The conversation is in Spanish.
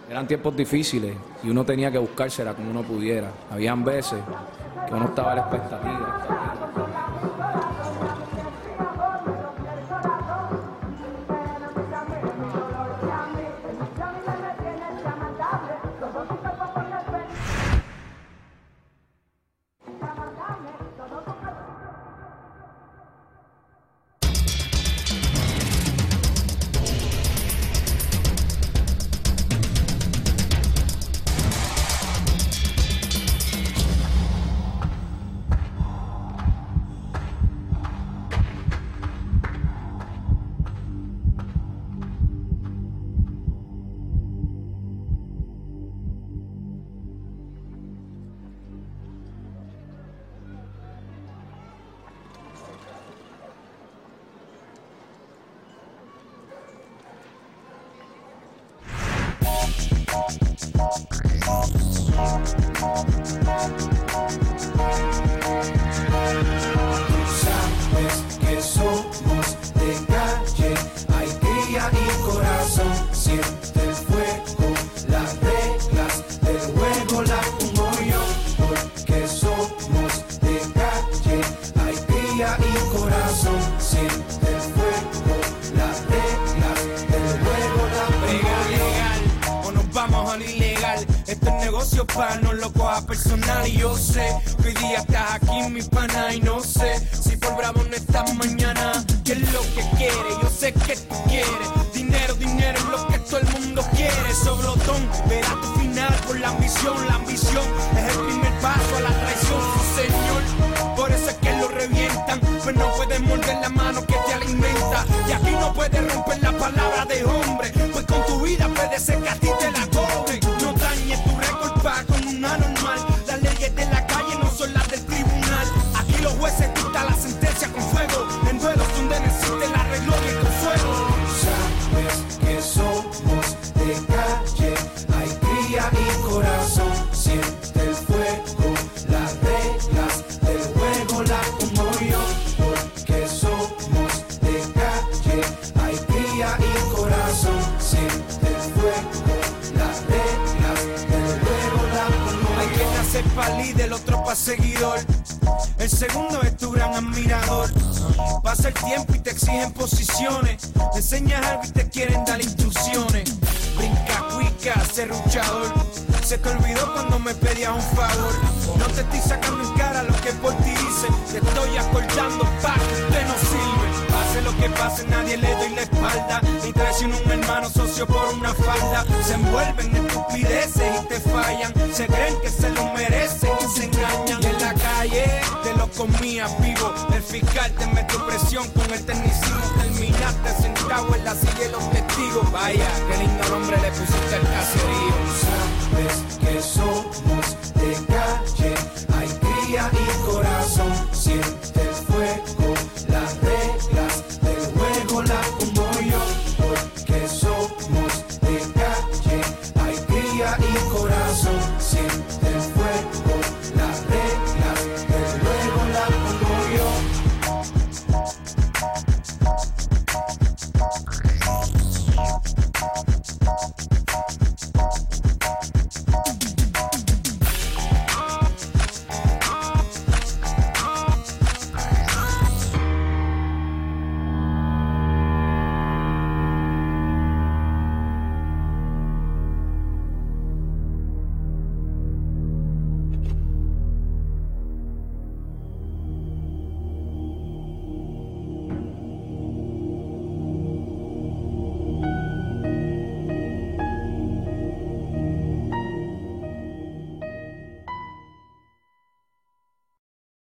Eran tiempos difíciles y uno tenía que buscársela como uno pudiera. Habían veces que uno estaba a la expectativa. Pa, no lo coja personal y yo sé que hoy día estás aquí mi pana y no sé si por bravo no estás mañana. ¿Qué es lo que quieres? Yo sé que tú quieres dinero, dinero es lo que todo el mundo quiere. Sobrotón, verás tu final por la ambición es el primer paso a la traición, sí señor. Por eso es que lo revientan, pues no puedes morder la mano que te alimenta. Y aquí no puedes romper la palabra de hombre, pues con tu vida puede ser que a ti te la cobren. No dañes tu récord con una normal. Las leyes de la calle no son las del tribunal. Aquí los jueces dictan la sentencia con fuego. En duelos donde no existe la arreglo y el consuelo. Sabes que somos de calle, hay cría y corazón. Siente el fuego, las reglas del juego las pongo yo. Porque somos de calle, hay cría y corazón. Siente el fuego, las reglas del juego las pongo yo. Hay quien nace pa' líder, otro pa' seguidor. El segundo es tu gran admirador. Pasa el tiempo y te exigen posiciones. Te enseñas algo y te quieren dar instrucciones. Brinca, cuica, serruchador. Se te olvidó cuando me pedías un favor. No te estoy sacando en cara lo que por ti hice. Te estoy acordando pa' que usted no sirve. Pase lo que pase, nadie le doy la espalda. Ni traiciono un hermano socio por una falda. Se envuelven en estupideces y te fallan. Se creen que se lo merecen y se engañan. Y en la calle te lo comías vivo. El fiscal te metió presión con el tecnicismo. Terminaste sentado en la silla de los testigos. Vaya, qué lindo nombre le pusiste al caserío. Sabes que somos